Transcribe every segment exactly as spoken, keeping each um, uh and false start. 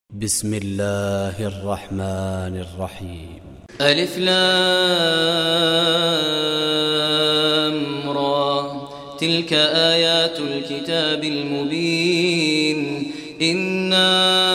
بسم الله الرحمن الرحيم. ألف لام را تلك آيات الكتاب المبين إنا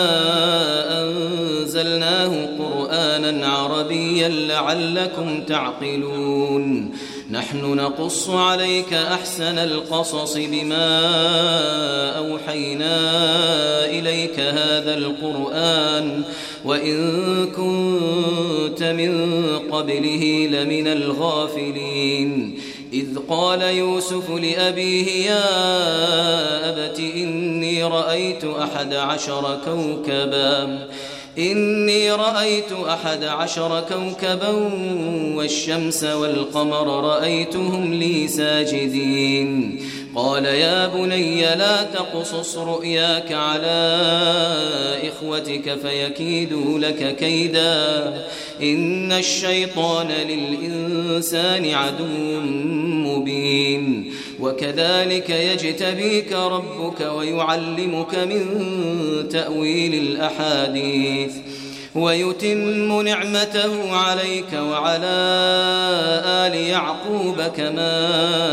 أنزلناه قرآنا عربيا لعلكم تعقلون نحن نقص عليك أحسن القصص بما أوحينا إليك هذا القرآن وإن كنت من قبله لمن الغافلين إذ قال يوسف لأبيه يا أبت إني رأيت أحد عشر كوكبا إني رأيت أحد عشر كوكبا والشمس والقمر رأيتهم لي ساجدين قال يا بني لا تقصص رؤياك على إخوتك فيكيدوا لك كيدا إن الشيطان للإنسان عدو مبين وكذلك يجتبيك ربك ويعلمك من تأويل الأحاديث ويتم نعمته عليك وعلى آل يعقوب كما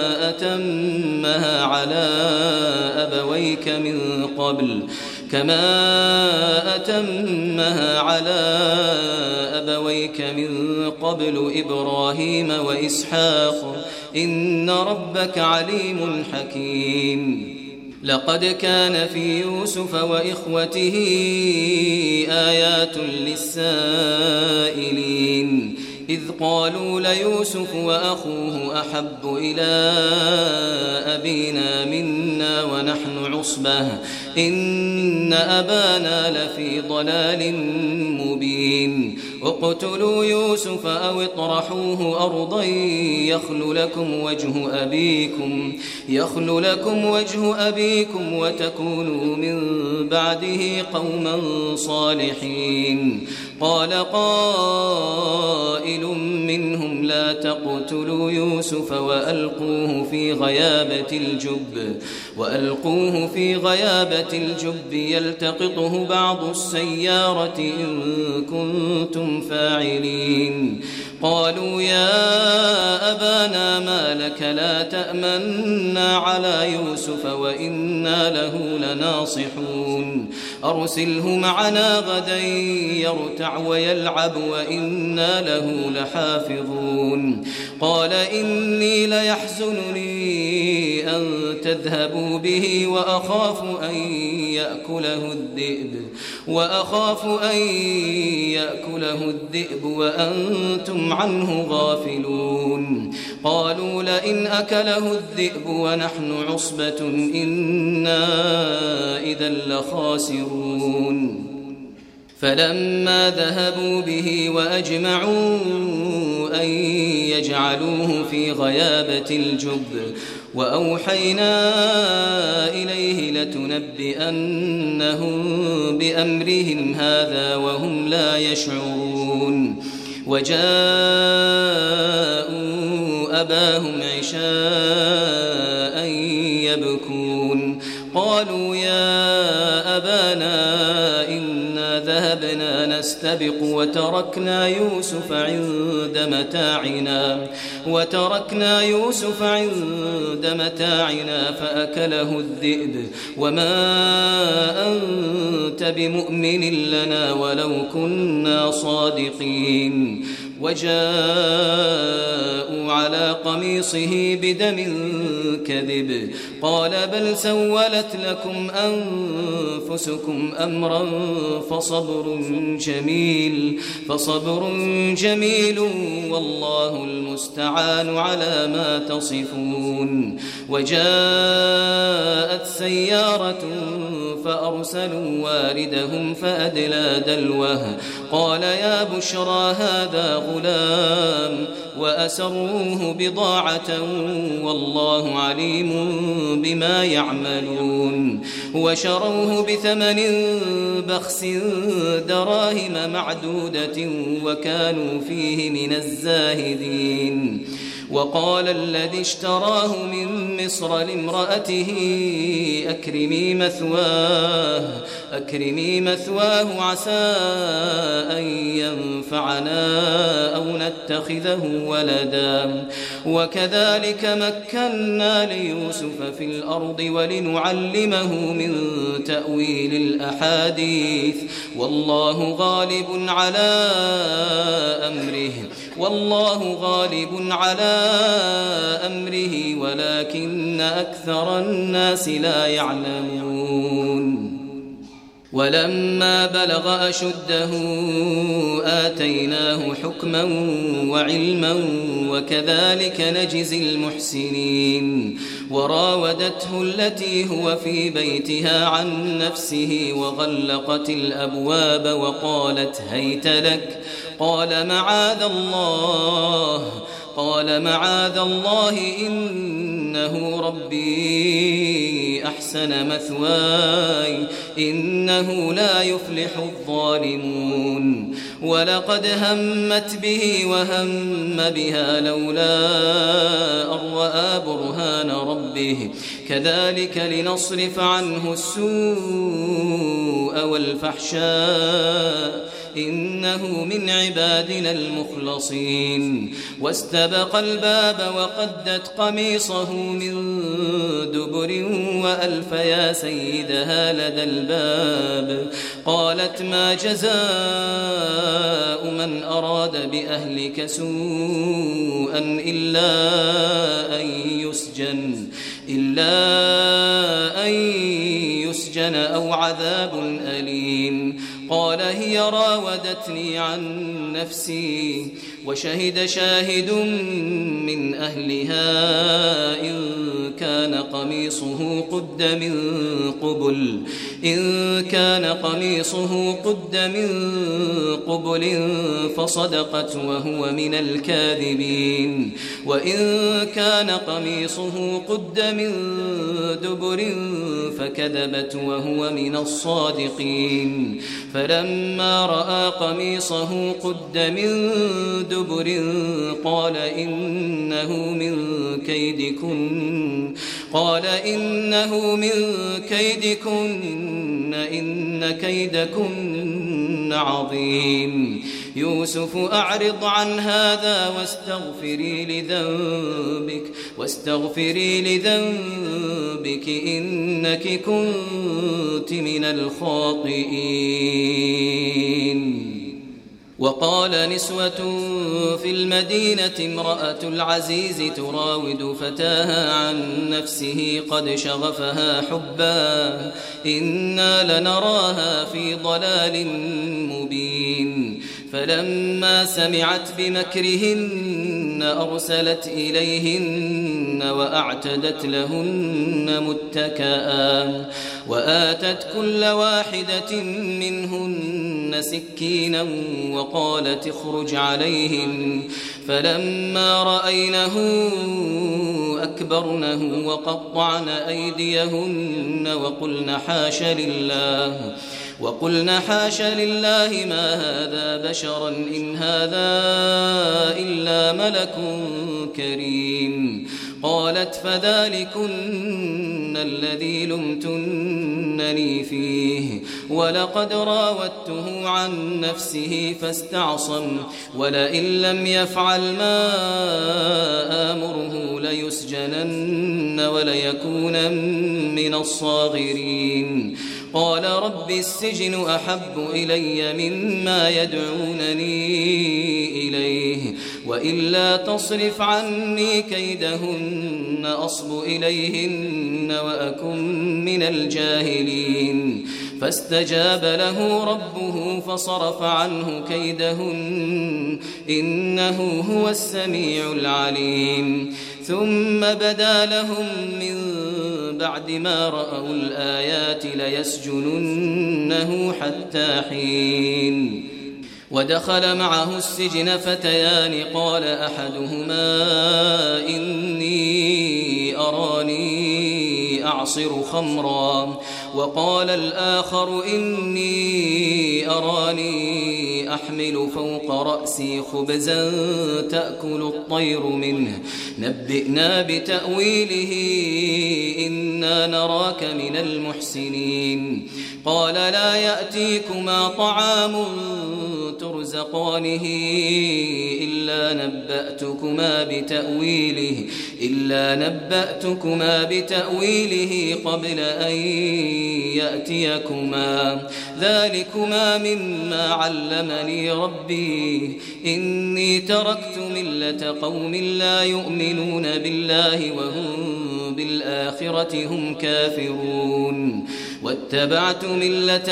أتمها على أبويك من قبل كما أتمها على أبويك من قبل إبراهيم وإسحاق إن ربك عليم حكيم لقد كان في يوسف وإخوته آيات للسائلين إذ قالوا ليوسف وأخوه أحب إلى أبينا منا ونحن عصبة إن أبانا لفي ضلال مبين اقتلوا يوسف أو اطرحوه أرضا يخل لكم وجه أبيكم يخل لكم وجه أبيكم وتكونوا من بعده قوما صالحين قال قائل منهم لا تقتلوا يوسف وألقوه في غيابة الجب وألقوه في غيابة الجب يلتقطه بعض السيارة إن كنتم فاعلين قالوا يا أبانا ما لك لا تأمنا على يوسف وإنا له لناصحون أرسله معنا غدا يرتع ويلعب وإنا له لحافظون قال إني ليحزنني أن تذهبوا به وأخاف أن يأكله الذئب وأخاف أن يأكله الذئب وأنتم عنه غافلون قالوا لئن أكله الذئب ونحن عصبة إنا إذا لخاسرون فلما ذهبوا به وأجمعوا أن يجعلوه في غيابة الجب وأوحينا إليه لتنبئنهم بأمرهم هذا وهم لا يشعرون وجاءوا أباهم عشاء يبكون قالوا يا أبانا إنا ذهبنا نستبق وتركنا يوسف عند متاعنا وتركنا يوسف عند متاعنا فأكله الذئب وما أنت بمؤمن لنا ولو كنا صادقين وجاءوا على قميصه بدم كذب قال بل سولت لكم أنفسكم أمرا فصبر جميل فصبر جميل والله المستعان على ما تصفون وجاءت سيارة فأرسلوا واردهم فأدلى دلوه قال يا بشرى هذا غلام وأسروه بضاعة والله عليم بما يعملون وشروه بثمن بخس دراهم معدودة وكانوا فيه من الزاهدين وقال الذي اشتراه من مصر لامرأته أكرمي مثواه أكرمي مثواه عسى أن ينفعنا أو نتخذه ولدا وكذلك مكنا ليوسف في الأرض ولنعلمه من تأويل الأحاديث والله غالب على أمره والله غالب على أمره ولكن أكثر الناس لا يعلمون ولما بلغ أشده آتيناه حكما وعلما وكذلك نجزي المحسنين وراودته التي هو في بيتها عن نفسه وغلقت الأبواب وقالت هيت لك قال معاذ الله قال معاذ الله إنه ربي أحسن مثواي إنه لا يفلح الظالمون ولقد همت به وهم بها لولا أن رأى برهان ربه كذلك لنصرف عنه السوء والفحشاء إنه من عبادنا المخلصين واستبق الباب وقدت قميصه من دبر وألف يا سيدها لدى الباب قالت ما جزاء من أراد بأهلك سوءا إلا أن يسجن إلا أن يسجن أو عذاب أليم قال هي راودتني عن نفسي وشهد شاهد من أهلها إن كان قميصه قد من قبل إن كان قميصه قد من قبل فصدقت وهو من الكاذبين وإن كان قميصه قد من دبر فكذبت وهو من الصادقين فلما رأى قميصه قد من دبر قال إنه من كيدكن قال إنه من كيدكن إن كيدكن عظيم يوسف أعرض عن هذا واستغفري لذنبك واستغفري لذنبك إنك كنت من الخاطئين وقال نسوة في المدينة امرأة العزيز تراود فتاها عن نفسه قد شغفها حبا إنا لنراها في ضلال مبين فلما سمعت بمكرهن أرسلت إليهن وأعتدت لهن متكئا وآتت كل واحدة منهن سكينا وقالت اخرج عليهم فلما رأينه أكبرنه وقطعن أيديهن وقلن حاش لله وقلن حاش لله ما هذا بشرا إن هذا إلا ملك كريم قالت فذلكن الذي لمتنني فيه ولقد راودته عن نفسه فاستعصم ولئن لم يفعل ما آمره ليسجنن وليكون من الصاغرين قال رب السجن أحب إلي مما يدعونني إليه وإلا تصرف عني كيدهن أصب إليهن وأكن من الجاهلين فاستجاب له ربه فصرف عنه كيدهن إنه هو السميع العليم ثم بدا لهم من بعد ما رأوا الآيات ليسجننه حتى حين ودخل معه السجن فتيان قال أحدهما إني أراني أعصر خمرا وقال الآخر إني أراني أحمل فوق رأسي خبزا تأكل الطير منه نبئنا بتأويله إنا نراك من المحسنين قال لا يأتيكما طعام ترزقانه إلا نبأتكما بتأويله إلا نبأتكما بتأويله قبل أن يأتيكما ذلكما مما علمني ربي إني تركت ملة قوم لا يؤمنون بالله وهم بالآخرة هم كافرون واتبعت ملة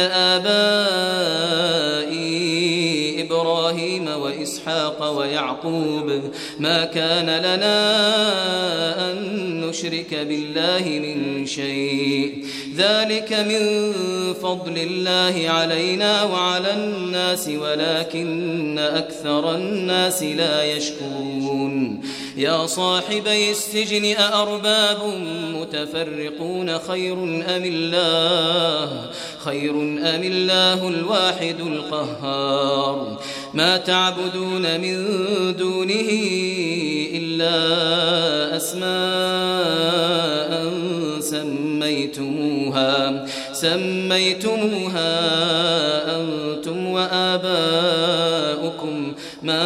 آبائي إبراهيم وإسحاق ويعقوب ما كان لنا أن نشرك بالله من شيء ذلك من فضل الله علينا وعلى الناس ولكن أكثر الناس لا يشكرون يا صاحبي السجن أأرباب متفرقون خير أم الله خير أم الله الواحد القهار ما تعبدون من دونه إلا أسماء سميتموها سميتموها أنتم وآباؤكم ما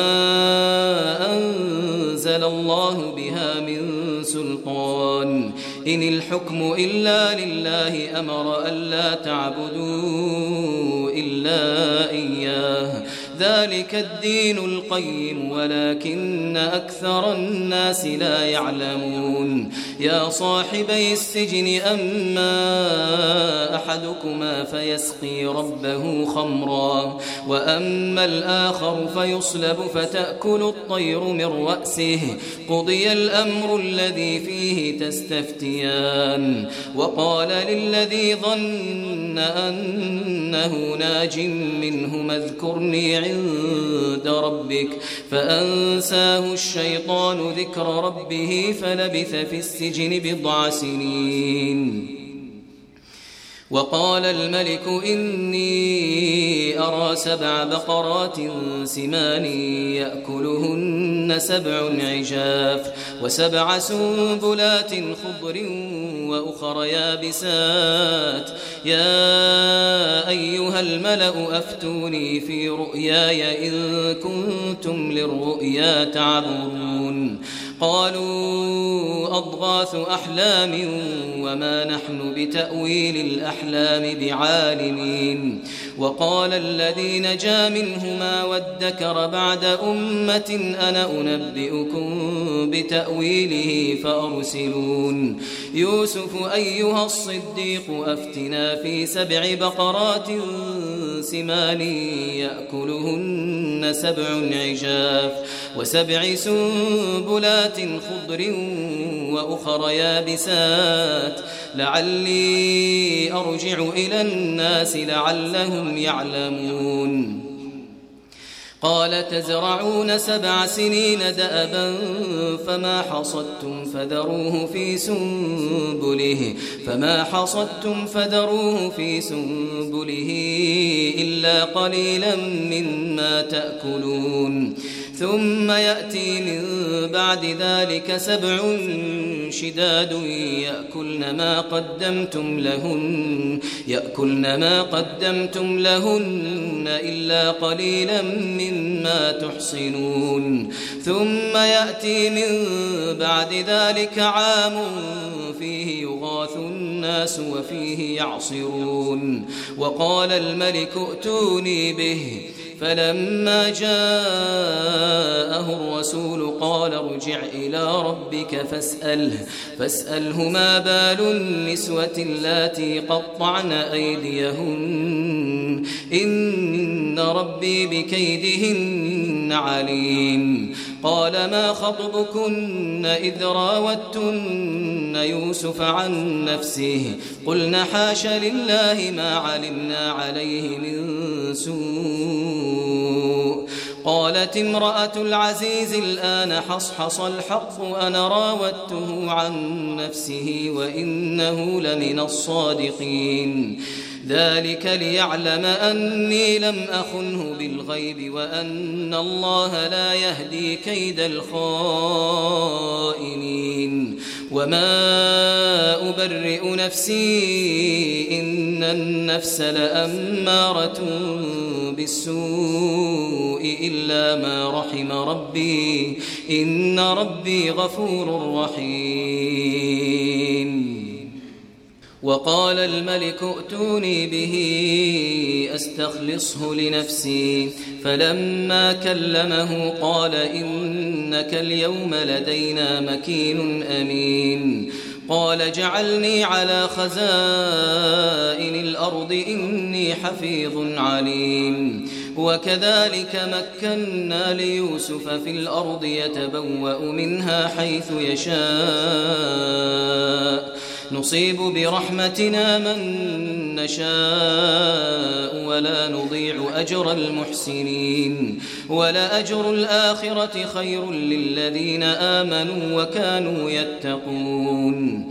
أنزل الله بها من سلطان إن الحكم إلا لله أمر ألا تعبدوا إلا إياه ذلك الدين القيم ولكن أكثر الناس لا يعلمون يا صاحبي السجن أما أحدكما فيسقي ربه خمرا وأما الآخر فيصلب فتأكل الطير من رأسه قضي الأمر الذي فيه تستفتيان وقال للذي ظن أنه ناج منهما اذكرني عند ربك فأنساه الشيطان ذكر ربه فلبث في السجن بضع سنين وقال الملك إني أرى سبع بقرات سمان يأكلهن سبع عجاف وسبع سنبلات خضر وأخر يابسات يا أيها الملأ أفتوني في رؤياي إن كنتم للرؤيا تعبرون قالوا أضغاث أحلام وما نحن بتأويل الأحلام بعالمين وقال الذي نجا منهما وادكر بعد أمة أنا أنبئكم بتأويله فأرسلون يوسف أيها الصديق أفتنا في سبع بقرات سمان يأكلهن سبع عجاف وسبع سنبلات خضر وأخر يابسات لعلي أرجع إلى الناس لعلهم يعلمون قال تزرعون سبع سنين دأبا فما حصدتم فذروه في سنبله فما حصدتم فذروه في سنبله إلا قليلا مما تأكلون ثم يأتي من بعد ذلك سبع شداد يأكلن ما قدمتم لهن يأكلن ما قدمتم لهن إلا قليلا مما تحصنون ثم يأتي من بعد ذلك عام فيه يغاث الناس وفيه يعصرون وقال الملك ائتوني به فلما جاءه الرسول قال ارجع إلى ربك فاسأله, فاسأله ما بال النسوة اللاتي قطعن أيديهن إن ربي بكيدهن عليم قال ما خطبكن إذ راوتن يوسف عن نفسه قلنا حاش لله ما علمنا عليه من سوء قالت امرأة العزيز الآن حصحص الحق أنا راودته عن نفسه وإنه لمن الصادقين ذلك ليعلم أني لم أخنه بالغيب وأن الله لا يهدي كيد الخائنين وما أبرئ نفسي إن النفس لأمارة بالسوء إلا ما رحم ربي إن ربي غفور رحيم. وقال الملك ائتوني به أستخلصه لنفسي فلما كلمه قال إنك اليوم لدينا مكين أمين. قال جعلني على خزائن الأرض إني حفيظ عليم. وكذلك مكنا ليوسف في الأرض يتبوأ منها حيث يشاء نصيب برحمتنا من نشاء ولا نضيع أجر المحسنين ولأجر الآخرة خير للذين آمنوا وكانوا يتقون.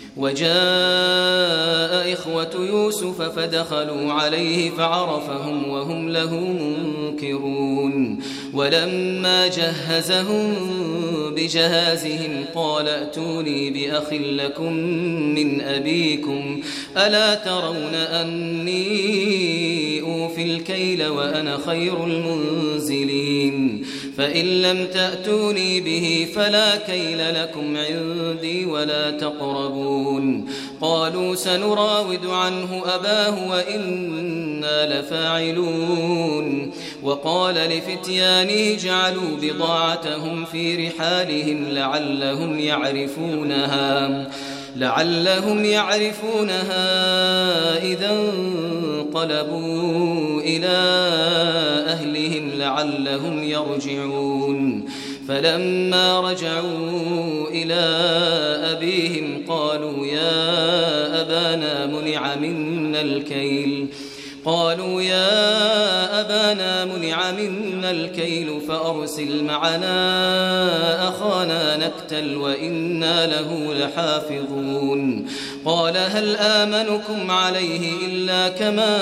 وجاء إخوة يوسف فدخلوا عليه فعرفهم وهم له منكرون. ولما جهزهم بجهازهم قال ائتوني بأخ لكم من أبيكم ألا ترون أني أوفي الكيل وأنا خير المنزلين فإن لم تأتوني به فلا كيل لكم عندي ولا تقربون. قالوا سنراود عنه أباه وإنا لفاعلون. وقال لفتيانه جعلوا بضاعتهم في رحالهم لعلهم يعرفونها لعلهم يعرفونها إذا انقلبوا إلى أهلهم لعلهم يرجعون. فلما رجعوا إلى أبيهم قالوا يا أبانا منع منا الكيل قالوا يا أبانا منع منا الكيل فأرسل معنا أخانا نكتل وإنا له لحافظون. قال هل آمنكم عليه إلا كما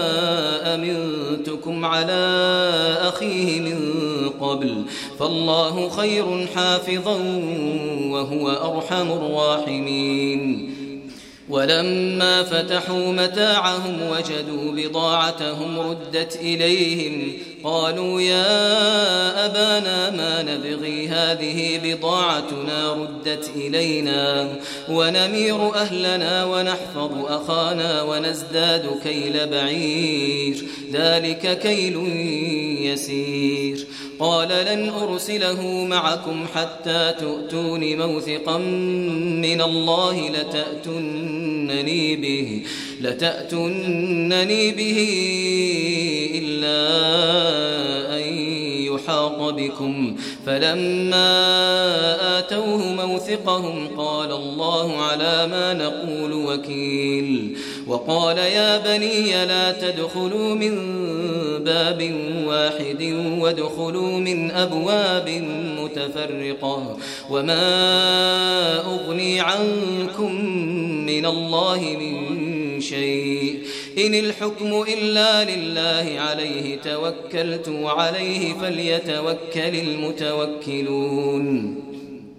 أمنتكم على أخيه من قبل فالله خير حافظا وهو أرحم الراحمين. ولما فتحوا متاعهم وجدوا بضاعتهم ردت إليهم قالوا يا أبانا ما نبغي هذه بضاعتنا ردت إلينا ونمير أهلنا ونحفظ أخانا ونزداد كيل بعير ذلك كيل يسير. قال لن أرسله معكم حتى تؤتون موثقا من الله لتأتونني به لتأتونني به إلا أن يحاط بكم. فلما آتوه موثقهم قال الله على ما نقول وكيل. وقال يا بني لا تدخلوا من باب واحد وادخلوا من أبواب متفرقة وما أغني عنكم من الله من شيء إن الحكم إلا لله عليه توكلت وعليه فليتوكل المتوكلون.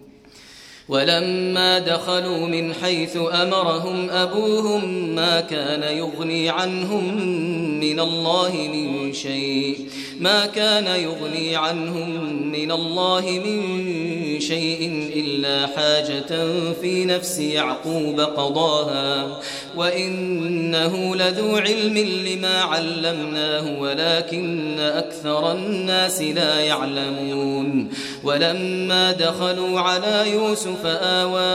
ولما دخلوا من حيث أمرهم أبوهم ما كان يغني عنهم من الله من شيء ما كان يغني عنهم من الله من شيء إلا حاجة في نفس يعقوب قضاها وإنه لذو علم لما علمناه ولكن أكثر الناس لا يعلمون. ولما دخلوا على يوسف آوى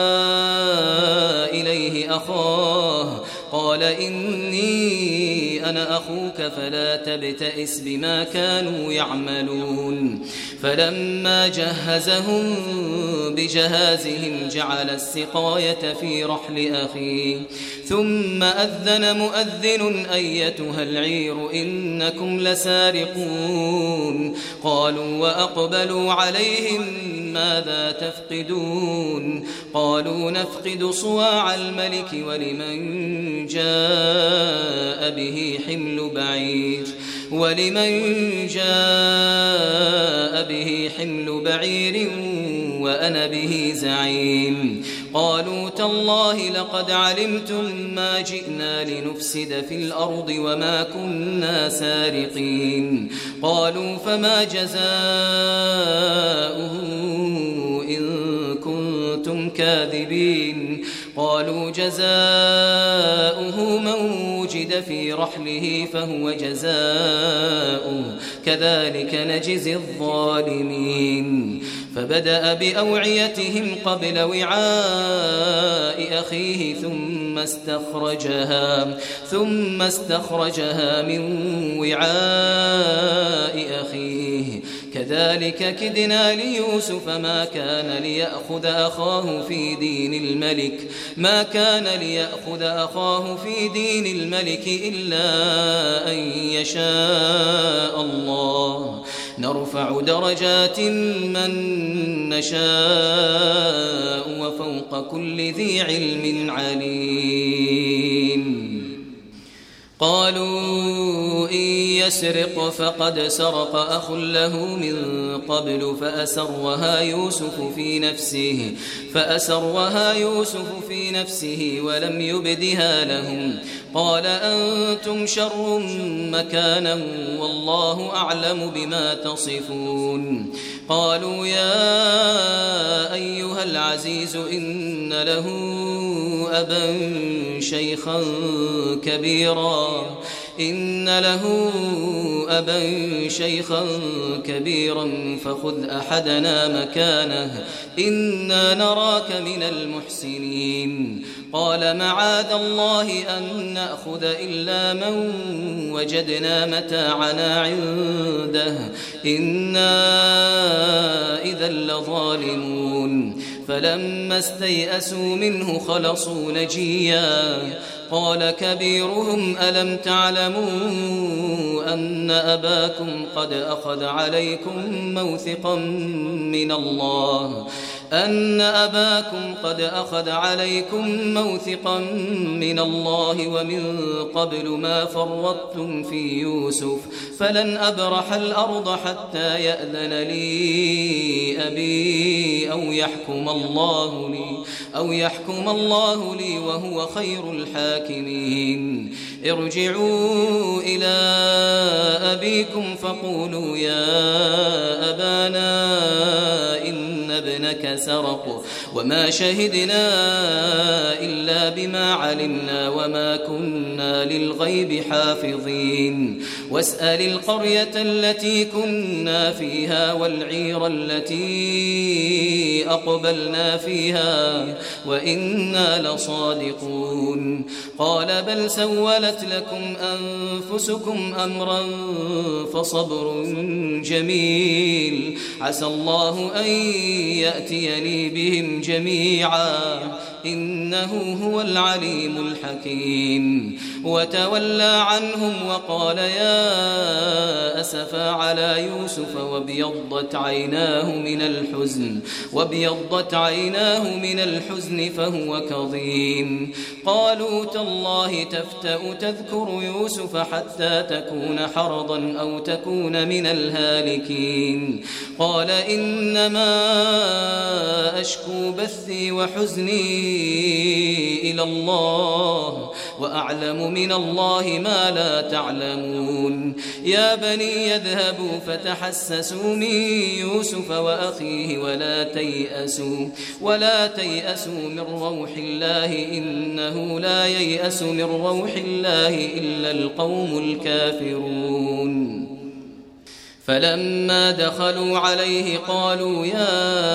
إليه أخاه قال إني أنا أخوك فلا تبتئس بما كانوا يعملون. فلما جهزهم بجهازهم جعل السقاية في رحل أخيه ثم أذن مؤذن أيتها العير إنكم لسارقون. قالوا وأقبلوا عليهم ماذا تفقدون قالوا نفقد صواع الملك ولمن جاء به حمل بعير ولمن جاء به حمل بعير وأنا به زعيم. قالوا تالله لقد علمتم ما جئنا لنفسد في الأرض وما كنا سارقين. قالوا فما جزاؤه إن كنتم كاذبين. قالوا جزاؤه من وجد في رحله فهو جزاؤه كذلك نجزي الظالمين. فبدأ بأوعيتهم قبل وعاء أخيه ثم استخرجها ثم استخرجها من وعاء أخيه كذلك كدنا ليوسف ما كان ليأخذ أخاه في دين الملك ما كان ليأخذ أخاه في دين الملك إلا أن يشاء الله نرفع درجات من نشاء وفوق كل ذي علم عليم. قالوا إن يسرق فقد سرق أخ له من قبل فأسرها يوسف في نفسه فأسرها يوسف في نفسه ولم يبدها لهم. قال أنتم شر مكانا والله أعلم بما تصفون. قالوا يا أيها العزيز إن له أبا شيخا كبيرا إن له أبا شيخا كبيرا فخذ أحدنا مكانه إنا نراك من المحسنين. قال معاذ الله أن نأخذ إلا من وجدنا متاعنا عنده إنا إذا لظالمون. فلما استيئسوا منه خلصوا نجيا. قال كبيرهم ألم تعلموا أن أباكم قد أخذ عليكم موثقا من الله أن أباكم قد أخذ عليكم موثقا من الله ومن قبل ما فرطتم في يوسف فلن أبرح الأرض حتى يأذن لي أبي أو يحكم الله لي أو يحكم الله لي وهو خير الحاكمين. ارجعوا إلى أبيكم فقولوا يا أبانا إن ابنك سرق وما شهدنا إلا بما علمنا وما كنا للغيب حافظين. واسأل القرية التي كنا فيها والعير التي أقبلنا فيها وإنا لصادقون. قال بل سولت لكم أنفسكم أمرا فصبر جميل عسى الله أن يأتيني بهم جميعا إنه هو العليم الحكيم. وتولى عنهم وقال يا أسفا على يوسف وابيضت عيناه من الحزن وابيضت عيناه من الحزن فهو كظيم. قالوا تالله تفتأ تذكر يوسف حتى تكون حرضا أو تكون من الهالكين. قال إنما أشكو بثي وحزني إلى الله وأعلم من الله ما لا تعلمون. يا بني يذهبوا فتحسسوا من يوسف وأخيه ولا تيأسوا ولا تيأسوا من روح الله إنه لا ييأس من روح الله إلا القوم الكافرون. فلما دخلوا عليه قالوا يا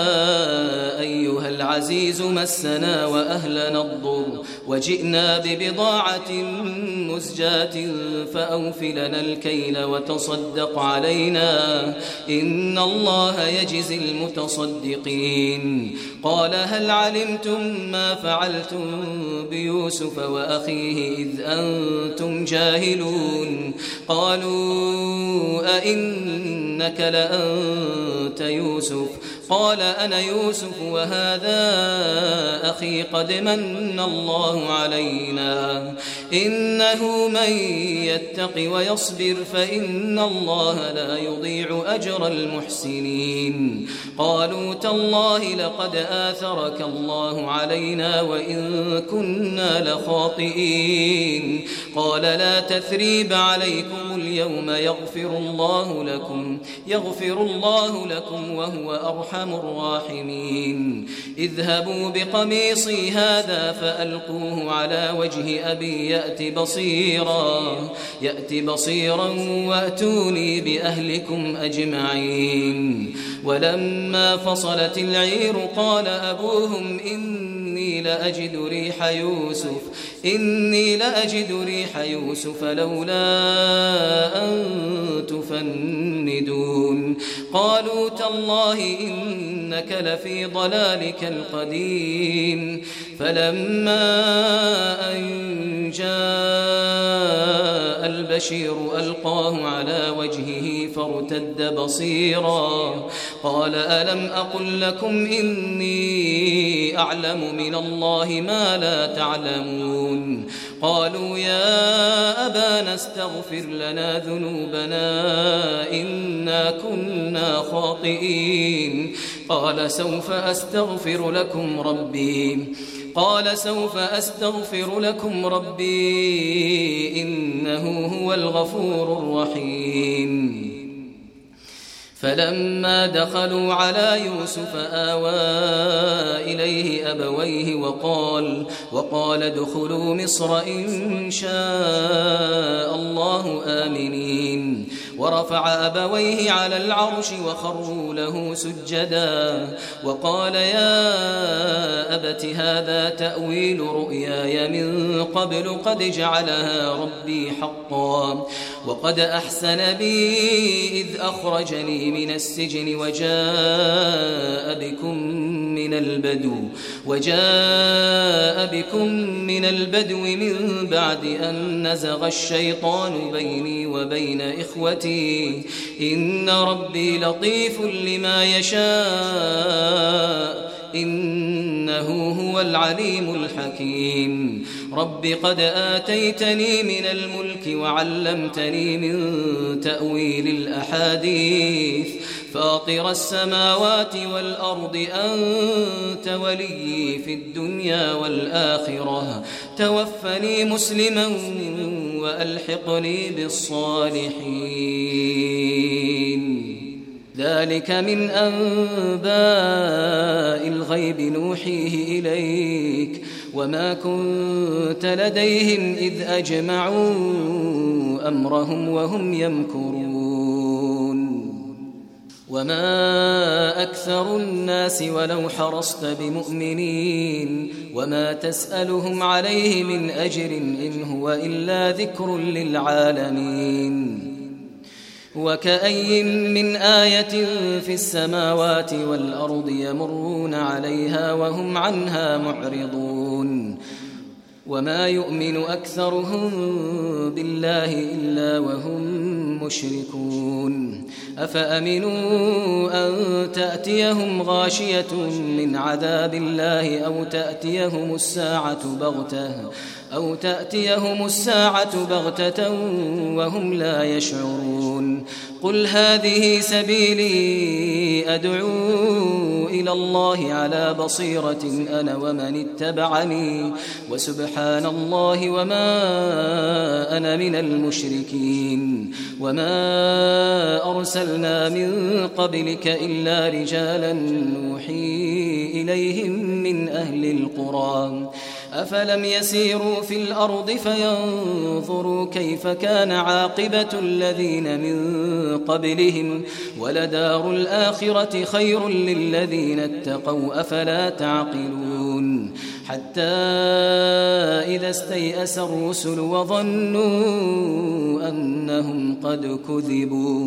أيها العزيز مسنا وأهلنا الضر وجئنا ببضاعة مزجاة فأوفلنا الكيل وتصدق علينا إن الله يجزي المتصدقين. قال هل علمتم ما فعلتم بيوسف وأخيه إذ أنتم جاهلون. قالوا أئنك لأنت يوسف قال أنا يوسف وهذا أخي قد من الله علينا إنه من يتق ويصبر فإن الله لا يضيع أجر المحسنين قالوا تالله لقد آثرك الله علينا وإن كنا لخاطئين قال لا تثريب عليكم اليوم يغفر الله لكم يغفر الله لكم وهو أرحم الراحمين اذهبوا بقميصي هذا فألقوه على وجه أبي يأت بصيرا يأت بصيرا وأتوني بأهلكم أجمعين ولما فصلت العير قال أبوهم إني لأجد ريح يوسف إني لأجد ريح يوسف لولا أن تفندون قالوا تالله إنك لفي ضلالك القديم فلما أن جاء البشير ألقاه على وجهه فارتد بصيرا قال ألم أقل لكم إني أعلم من الله ما لا تعلمون قالوا يا أبانا استغفر لنا ذنوبنا إنا كنا خاطئين قال سوف أستغفر لكم ربي قال سوف أستغفر لكم ربي إنه هو الغفور الرحيم فلما دخلوا على يوسف آوى إليه أبويه وقال وقال ادخلوا مصر إن شاء الله آمنين ورفع أبويه على العرش وخروا له سجدا وقال يا أبت هذا تأويل رؤياي من قبل قد جعلها ربي حقا وقد أحسن بي إذ أخرجني من السجن وجاء بكم من البدو وجاء بكم من البدو من بعد أن نزغ الشيطان بيني وبين إخوتي إن ربي لطيف لما يشاء إنه هو العليم الحكيم رب قد آتيتني من الملك وعلمتني من تأويل الأحاديث فاطر السماوات والأرض أنت ولي في الدنيا والآخرة توفني مسلما وألحقني بالصالحين ذلك من أنباء الغيب نوحيه إليك وما كنت لديهم إذ أجمعوا أمرهم وهم يمكرون وما أكثر الناس ولو حرصت بمؤمنين وما تسألهم عليه من أجر إن هو إلا ذكر للعالمين وكأي من آية في السماوات والأرض يمرون عليها وهم عنها معرضون وما يؤمن أكثرهم بالله إلا وهم مشركون أفأمنوا أن تأتيهم غاشية من عذاب الله أو تأتيهم الساعة بغتة أو تأتيهم الساعة بغتة وهم لا يشعرون قل هذه سبيلي أدعو إلى الله على بصيرة أنا ومن اتبعني وسبحان الله وما أنا من المشركين وما أرسلنا من قبلك إلا رجالا نوحي إليهم من أهل القرى أفلم يسيروا في الأرض فينظروا كيف كان عاقبة الذين من قبلهم ولدار الآخرة خير للذين اتقوا أفلا تعقلون حتى إذا استيأس الرسل وظنوا أنهم قد كذبوا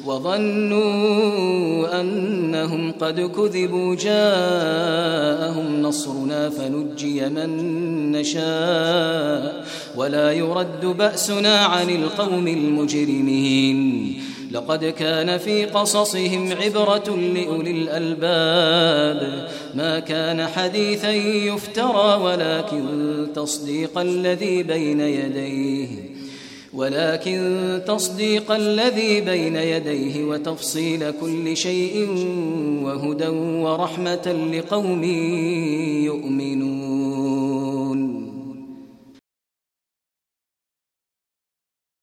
وظنوا أنهم قد كذبوا جاءهم نصرنا فنجي من نشاء ولا يرد بأسنا عن القوم المجرمين لقد كان في قصصهم عبرة لأولي الألباب ما كان حديثا يفترى ولكن تصديق الذي بين يديه ولكن تصديق الذي بين يديه وتفصيل كل شيء وهدى ورحمة لقوم يؤمنون.